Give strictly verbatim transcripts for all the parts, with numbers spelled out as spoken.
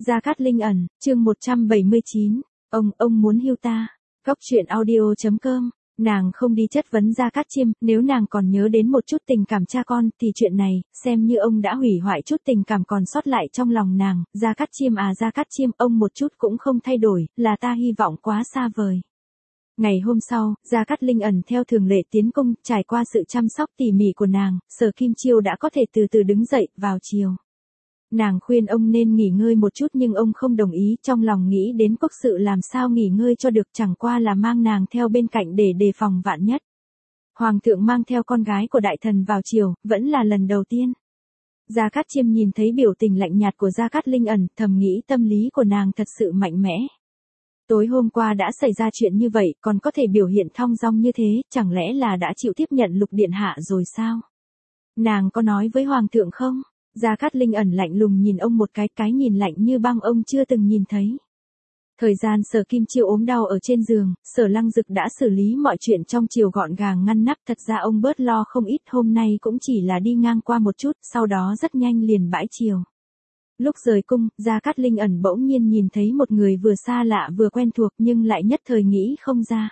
Gia Cát Linh ẩn, chương một trăm bảy mươi chín, ông, ông muốn hưu ta. Góc truyện audio chấm com, nàng không đi chất vấn Gia Cát Chiêm, nếu nàng còn nhớ đến một chút tình cảm cha con, thì chuyện này, xem như ông đã hủy hoại chút tình cảm còn sót lại trong lòng nàng. Gia Cát Chiêm à Gia Cát Chiêm, ông một chút cũng không thay đổi, là ta hy vọng quá xa vời. Ngày hôm sau, Gia Cát Linh ẩn theo thường lệ tiến cung, trải qua sự chăm sóc tỉ mỉ của nàng, Sở Kim Chiêu đã có thể từ từ đứng dậy, vào chiều. Nàng khuyên ông nên nghỉ ngơi một chút nhưng ông không đồng ý, trong lòng nghĩ đến quốc sự làm sao nghỉ ngơi cho được, chẳng qua là mang nàng theo bên cạnh để đề phòng vạn nhất. Hoàng thượng mang theo con gái của đại thần vào triều, vẫn là lần đầu tiên. Gia Cát Chiêm nhìn thấy biểu tình lạnh nhạt của Gia Cát Linh ẩn, thầm nghĩ tâm lý của nàng thật sự mạnh mẽ. Tối hôm qua đã xảy ra chuyện như vậy, còn có thể biểu hiện thong dong như thế, chẳng lẽ là đã chịu tiếp nhận Lục điện hạ rồi sao? Nàng có nói với Hoàng thượng không? Gia Cát Linh ẩn lạnh lùng nhìn ông một cái, cái nhìn lạnh như băng ông chưa từng nhìn thấy. Thời gian Sở Kim Chiêu ốm đau ở trên giường, Sở Lăng Dực đã xử lý mọi chuyện trong triều gọn gàng ngăn nắp, thật ra ông bớt lo không ít, hôm nay cũng chỉ là đi ngang qua một chút, sau đó rất nhanh liền bãi triều. Lúc rời cung, Gia Cát Linh ẩn bỗng nhiên nhìn thấy một người vừa xa lạ vừa quen thuộc nhưng lại nhất thời nghĩ không ra.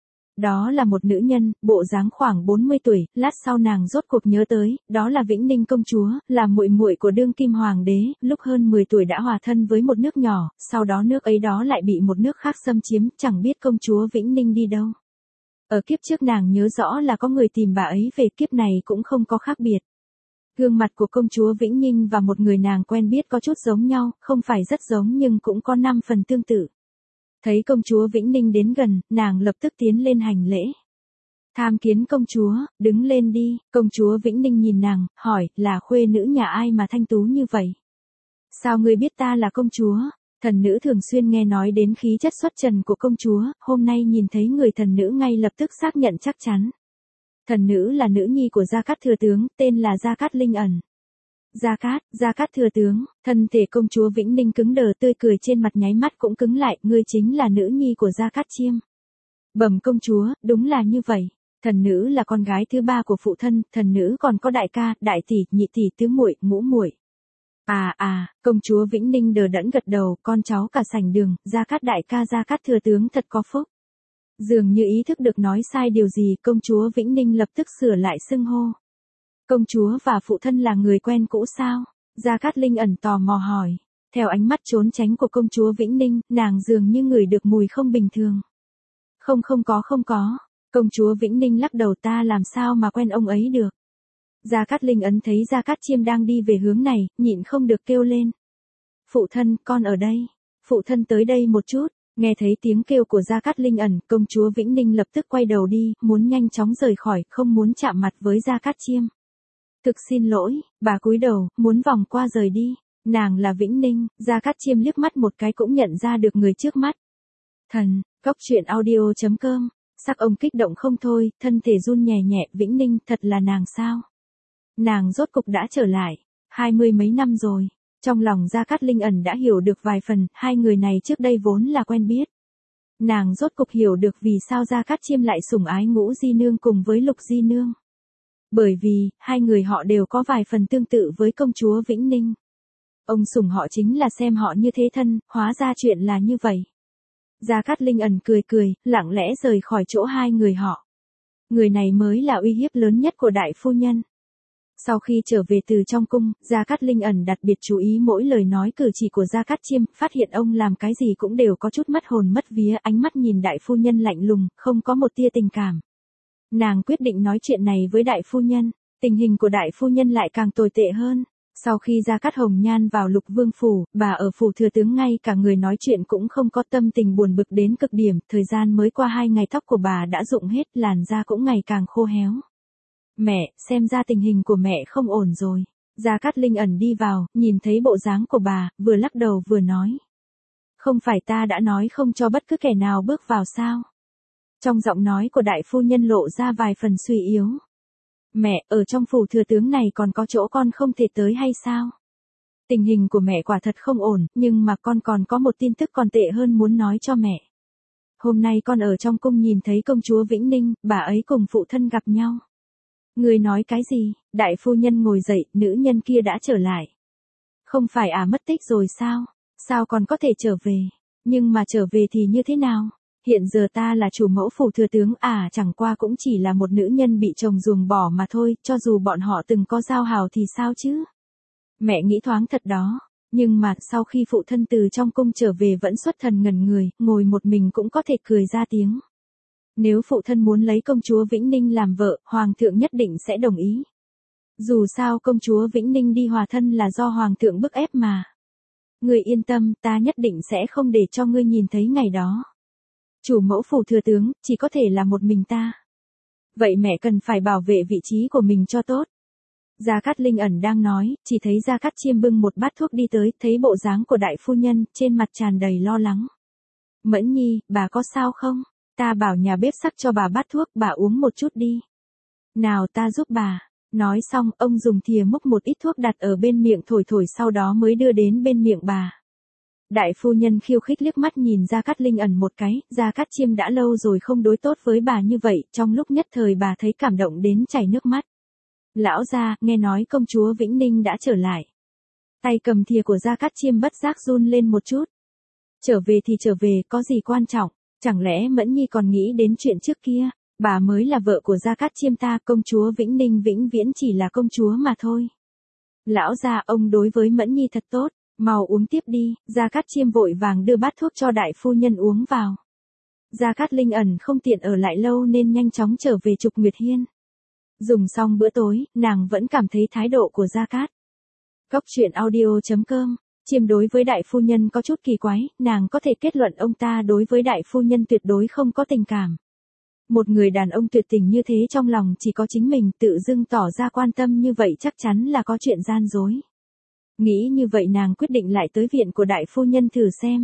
Đó là một nữ nhân, bộ dáng khoảng bốn mươi tuổi, lát sau nàng rốt cuộc nhớ tới, đó là Vĩnh Ninh công chúa, là muội muội của đương kim hoàng đế, lúc hơn mười tuổi đã hòa thân với một nước nhỏ, sau đó nước ấy đó lại bị một nước khác xâm chiếm, chẳng biết công chúa Vĩnh Ninh đi đâu. Ở kiếp trước nàng nhớ rõ là có người tìm bà ấy về, kiếp này cũng không có khác biệt. Gương mặt của công chúa Vĩnh Ninh và một người nàng quen biết có chút giống nhau, không phải rất giống nhưng cũng có năm phần tương tự. Thấy công chúa Vĩnh Ninh đến gần, nàng lập tức tiến lên hành lễ. Tham kiến công chúa, đứng lên đi. Công chúa Vĩnh Ninh nhìn nàng, hỏi, là khuê nữ nhà ai mà thanh tú như vậy? Sao ngươi biết ta là công chúa? Thần nữ thường xuyên nghe nói đến khí chất xuất trần của công chúa, hôm nay nhìn thấy người thần nữ ngay lập tức xác nhận chắc chắn. Thần nữ là nữ nhi của Gia Cát thừa tướng, tên là Gia Cát Linh ẩn. Gia Cát, Gia Cát thừa tướng, thân thể công chúa Vĩnh Ninh cứng đờ, tươi cười trên mặt nháy mắt cũng cứng lại, ngươi chính là nữ nhi của Gia Cát Chiêm. Bẩm công chúa, đúng là như vậy. Thần nữ là con gái thứ ba của phụ thân, thần nữ còn có đại ca, đại tỷ, nhị tỷ, tứ muội, ngũ muội. À à, công chúa Vĩnh Ninh đờ đẫn gật đầu, con cháu cả sảnh đường, Gia Cát đại ca Gia Cát thừa tướng thật có phúc. Dường như ý thức được nói sai điều gì, công chúa Vĩnh Ninh lập tức sửa lại xưng hô. Công chúa và phụ thân là người quen cũ sao? Gia Cát Linh ẩn tò mò hỏi. Theo ánh mắt trốn tránh của công chúa Vĩnh Ninh, nàng dường như ngửi được mùi không bình thường. Không không có không có. Công chúa Vĩnh Ninh lắc đầu, ta làm sao mà quen ông ấy được. Gia Cát Linh ấn thấy Gia Cát Chiêm đang đi về hướng này, nhịn không được kêu lên. Phụ thân, con ở đây. Phụ thân tới đây một chút. Nghe thấy tiếng kêu của Gia Cát Linh ẩn, công chúa Vĩnh Ninh lập tức quay đầu đi, muốn nhanh chóng rời khỏi, không muốn chạm mặt với Gia Cát Chiêm. Thực xin lỗi, bà cúi đầu, muốn vòng qua rời đi. Nàng là Vĩnh Ninh, Gia Cát Chiêm liếc mắt một cái cũng nhận ra được người trước mắt. Thần, góc truyện audio chấm com, sắc ông kích động không thôi, thân thể run nhẹ nhẹ, Vĩnh Ninh, thật là nàng sao? Nàng rốt cục đã trở lại, hai mươi mấy năm rồi. Trong lòng Gia Cát Linh ẩn đã hiểu được vài phần, hai người này trước đây vốn là quen biết. Nàng rốt cục hiểu được vì sao Gia Cát Chiêm lại sủng ái Ngũ Di Nương cùng với Lục Di Nương. Bởi vì, hai người họ đều có vài phần tương tự với công chúa Vĩnh Ninh. Ông sủng họ chính là xem họ như thế thân, hóa ra chuyện là như vậy. Gia Cát Linh ẩn cười cười, lặng lẽ rời khỏi chỗ hai người họ. Người này mới là uy hiếp lớn nhất của đại phu nhân. Sau khi trở về từ trong cung, Gia Cát Linh ẩn đặc biệt chú ý mỗi lời nói cử chỉ của Gia Cát Chiêm, phát hiện ông làm cái gì cũng đều có chút mất hồn mất vía, ánh mắt nhìn đại phu nhân lạnh lùng, không có một tia tình cảm. Nàng quyết định nói chuyện này với đại phu nhân, tình hình của đại phu nhân lại càng tồi tệ hơn. Sau khi Gia Cát Hồng Nhan vào Lục Vương phủ, bà ở phủ thừa tướng ngay cả người nói chuyện cũng không có, tâm tình buồn bực đến cực điểm, thời gian mới qua hai ngày tóc của bà đã rụng hết, làn da cũng ngày càng khô héo. Mẹ, xem ra tình hình của mẹ không ổn rồi. Gia Cát Linh ẩn đi vào, nhìn thấy bộ dáng của bà, vừa lắc đầu vừa nói. Không phải ta đã nói không cho bất cứ kẻ nào bước vào sao? Trong giọng nói của đại phu nhân lộ ra vài phần suy yếu. Mẹ, ở trong phủ thừa tướng này còn có chỗ con không thể tới hay sao? Tình hình của mẹ quả thật không ổn, nhưng mà con còn có một tin tức còn tệ hơn muốn nói cho mẹ. Hôm nay con ở trong cung nhìn thấy công chúa Vĩnh Ninh, bà ấy cùng phụ thân gặp nhau. Người nói cái gì? Đại phu nhân ngồi dậy, nữ nhân kia đã trở lại. Không phải à mất tích rồi sao? Sao còn có thể trở về? Nhưng mà trở về thì như thế nào? Hiện giờ ta là chủ mẫu phủ thừa tướng à, chẳng qua cũng chỉ là một nữ nhân bị chồng ruồng bỏ mà thôi, cho dù bọn họ từng có giao hảo thì sao chứ? Mẹ nghĩ thoáng thật đó. Nhưng mà, sau khi phụ thân từ trong cung trở về vẫn xuất thần ngẩn người, ngồi một mình cũng có thể cười ra tiếng. Nếu phụ thân muốn lấy công chúa Vĩnh Ninh làm vợ, hoàng thượng nhất định sẽ đồng ý. Dù sao công chúa Vĩnh Ninh đi hòa thân là do hoàng thượng bức ép mà. Ngươi yên tâm, ta nhất định sẽ không để cho ngươi nhìn thấy ngày đó. Chủ mẫu phủ thừa tướng, chỉ có thể là một mình ta. Vậy mẹ cần phải bảo vệ vị trí của mình cho tốt. Gia Cát Linh ẩn đang nói, chỉ thấy Gia Cát Chiêm bưng một bát thuốc đi tới, thấy bộ dáng của đại phu nhân, trên mặt tràn đầy lo lắng. Mẫn Nhi, bà có sao không? Ta bảo nhà bếp sắc cho bà bát thuốc, bà uống một chút đi. Nào ta giúp bà. Nói xong, ông dùng thìa múc một ít thuốc đặt ở bên miệng thổi thổi sau đó mới đưa đến bên miệng bà. Đại phu nhân khiêu khích liếc mắt nhìn Gia Cát Linh ẩn một cái, Gia Cát Chiêm đã lâu rồi không đối tốt với bà như vậy, trong lúc nhất thời bà thấy cảm động đến chảy nước mắt. Lão gia, nghe nói công chúa Vĩnh Ninh đã trở lại. Tay cầm thìa của Gia Cát Chiêm bất giác run lên một chút. Trở về thì trở về, có gì quan trọng, chẳng lẽ Mẫn Nhi còn nghĩ đến chuyện trước kia, bà mới là vợ của Gia Cát Chiêm ta, công chúa Vĩnh Ninh vĩnh viễn chỉ là công chúa mà thôi. Lão gia, ông đối với Mẫn Nhi thật tốt, mau uống tiếp đi. Gia Cát Chiêm vội vàng đưa bát thuốc cho đại phu nhân uống vào. Gia Cát Linh ẩn không tiện ở lại lâu nên nhanh chóng trở về Trục Nguyệt Hiên. Dùng xong bữa tối, nàng vẫn cảm thấy thái độ của Gia Cát. Cốc truyện audio chấm com, Chiêm đối với đại phu nhân có chút kỳ quái, nàng có thể kết luận ông ta đối với đại phu nhân tuyệt đối không có tình cảm. Một người đàn ông tuyệt tình như thế trong lòng chỉ có chính mình, tự dưng tỏ ra quan tâm như vậy chắc chắn là có chuyện gian dối. Nghĩ như vậy nàng quyết định lại tới viện của đại phu nhân thử xem.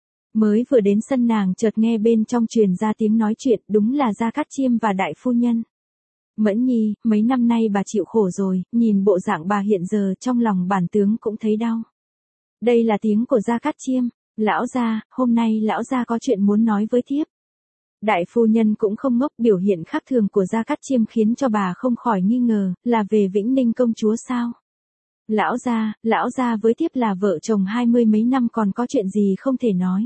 Mới vừa đến sân nàng chợt nghe bên trong truyền ra tiếng nói chuyện, đúng là Gia Cát Chiêm và đại phu nhân. Mẫn Nhi, mấy năm nay bà chịu khổ rồi, nhìn bộ dạng bà hiện giờ trong lòng bản tướng cũng thấy đau. Đây là tiếng của Gia Cát Chiêm. Lão gia, hôm nay lão gia có chuyện muốn nói với thiếp. Đại phu nhân cũng không ngốc, biểu hiện khác thường của Gia Cát Chiêm khiến cho bà không khỏi nghi ngờ, là về Vĩnh Ninh công chúa sao? Lão gia, lão gia với thiếp là vợ chồng hai mươi mấy năm còn có chuyện gì không thể nói.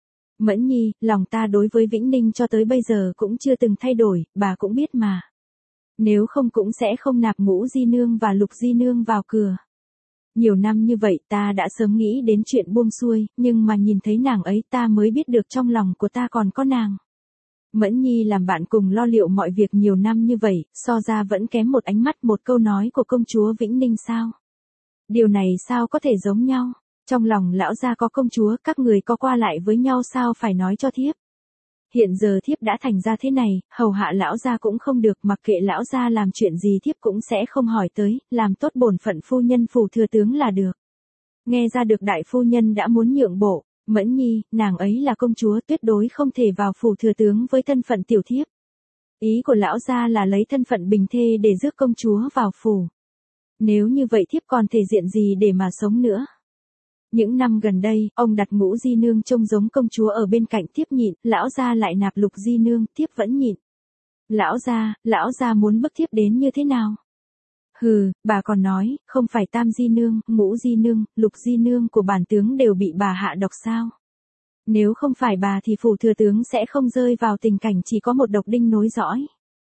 Mẫn Nhi, lòng ta đối với Vĩnh Ninh cho tới bây giờ cũng chưa từng thay đổi, bà cũng biết mà. Nếu không cũng sẽ không nạp Ngũ Di Nương và Lục Di Nương vào cửa. Nhiều năm như vậy ta đã sớm nghĩ đến chuyện buông xuôi, nhưng mà nhìn thấy nàng ấy ta mới biết được trong lòng của ta còn có nàng. Mẫn Nhi làm bạn cùng lo liệu mọi việc nhiều năm như vậy, so ra vẫn kém một ánh mắt một câu nói của công chúa Vĩnh Ninh sao? Điều này sao có thể giống nhau? Trong lòng lão gia có công chúa, các người có qua lại với nhau sao phải nói cho thiếp? Hiện giờ thiếp đã thành ra thế này, hầu hạ lão gia cũng không được, mặc kệ lão gia làm chuyện gì thiếp cũng sẽ không hỏi tới, làm tốt bổn phận phu nhân phủ thừa tướng là được. Nghe ra được đại phu nhân đã muốn nhượng bộ, Mẫn Nhi, nàng ấy là công chúa tuyệt đối không thể vào phủ thừa tướng với thân phận tiểu thiếp. Ý của lão gia là lấy thân phận bình thê để rước công chúa vào phủ. Nếu như vậy thiếp còn thể diện gì để mà sống nữa. Những năm gần đây, ông đặt Ngũ Di Nương trông giống công chúa ở bên cạnh thiếp nhịn, lão gia lại nạp Lục Di Nương, thiếp vẫn nhịn. Lão gia, lão gia muốn bức thiếp đến như thế nào? Hừ, bà còn nói, không phải Tam Di Nương, Ngũ Di Nương, Lục Di Nương của bản tướng đều bị bà hạ độc sao? Nếu không phải bà thì phủ thừa tướng sẽ không rơi vào tình cảnh chỉ có một độc đinh nối dõi.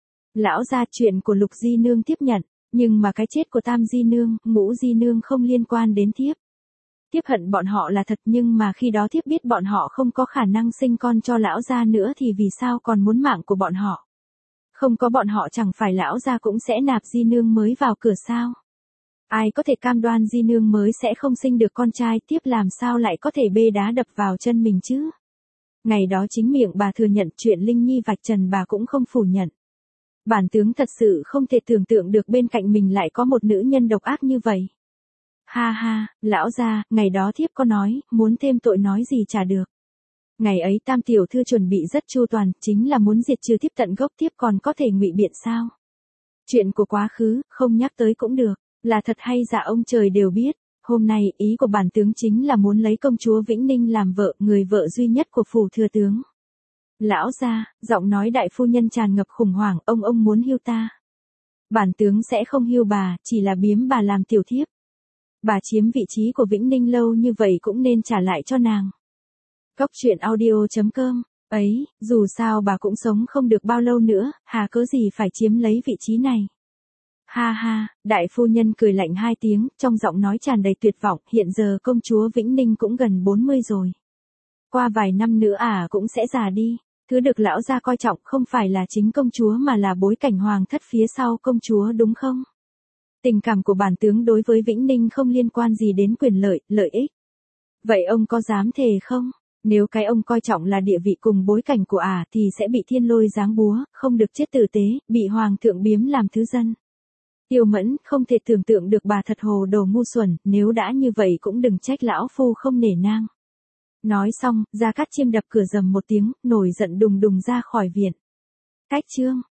Lão gia, chuyện của Lục Di Nương tiếp nhận, nhưng mà cái chết của Tam Di Nương, Ngũ Di Nương không liên quan đến thiếp. Thiếp hận bọn họ là thật, nhưng mà khi đó thiếp biết bọn họ không có khả năng sinh con cho lão gia nữa thì vì sao còn muốn mạng của bọn họ. Không có bọn họ chẳng phải lão gia cũng sẽ nạp Di Nương mới vào cửa sao. Ai có thể cam đoan Di Nương mới sẽ không sinh được con trai, tiếp làm sao lại có thể bê đá đập vào chân mình chứ. Ngày đó chính miệng bà thừa nhận chuyện Linh Nhi vạch trần bà cũng không phủ nhận. Bản tướng thật sự không thể tưởng tượng được bên cạnh mình lại có một nữ nhân độc ác như vậy. Ha ha, lão gia, ngày đó thiếp có nói, muốn thêm tội nói gì trả được. Ngày ấy Tam tiểu thư chuẩn bị rất chu toàn, chính là muốn diệt trừ thiếp tận gốc, thiếp còn có thể ngụy biện sao? Chuyện của quá khứ, không nhắc tới cũng được, là thật hay giả ông trời đều biết. Hôm nay, ý của bản tướng chính là muốn lấy công chúa Vĩnh Ninh làm vợ, người vợ duy nhất của phủ thừa tướng. Lão gia, giọng nói đại phu nhân tràn ngập khủng hoảng, ông ông muốn hưu ta. Bản tướng sẽ không hưu bà, chỉ là biếm bà làm tiểu thiếp. Bà chiếm vị trí của Vĩnh Ninh lâu như vậy cũng nên trả lại cho nàng. Cốc truyện audio.com. Ấy, dù sao bà cũng sống không được bao lâu nữa, hà cớ gì phải chiếm lấy vị trí này. Ha ha, đại phu nhân cười lạnh hai tiếng, trong giọng nói tràn đầy tuyệt vọng, hiện giờ công chúa Vĩnh Ninh cũng gần bốn mươi rồi. Qua vài năm nữa à cũng sẽ già đi, thứ được lão gia coi trọng không phải là chính công chúa mà là bối cảnh hoàng thất phía sau công chúa đúng không? Tình cảm của bản tướng đối với Vĩnh Ninh không liên quan gì đến quyền lợi, lợi ích. Vậy ông có dám thề không? Nếu cái ông coi trọng là địa vị cùng bối cảnh của ả thì sẽ bị thiên lôi giáng búa, không được chết tử tế, bị hoàng thượng biếm làm thứ dân. Tiêu Mẫn không thể tưởng tượng được bà thật hồ đồ ngu xuẩn, nếu đã như vậy cũng đừng trách lão phu không nể nang. Nói xong, Gia Cát Chiêm đập cửa rầm một tiếng, nổi giận đùng đùng ra khỏi viện. Cách chương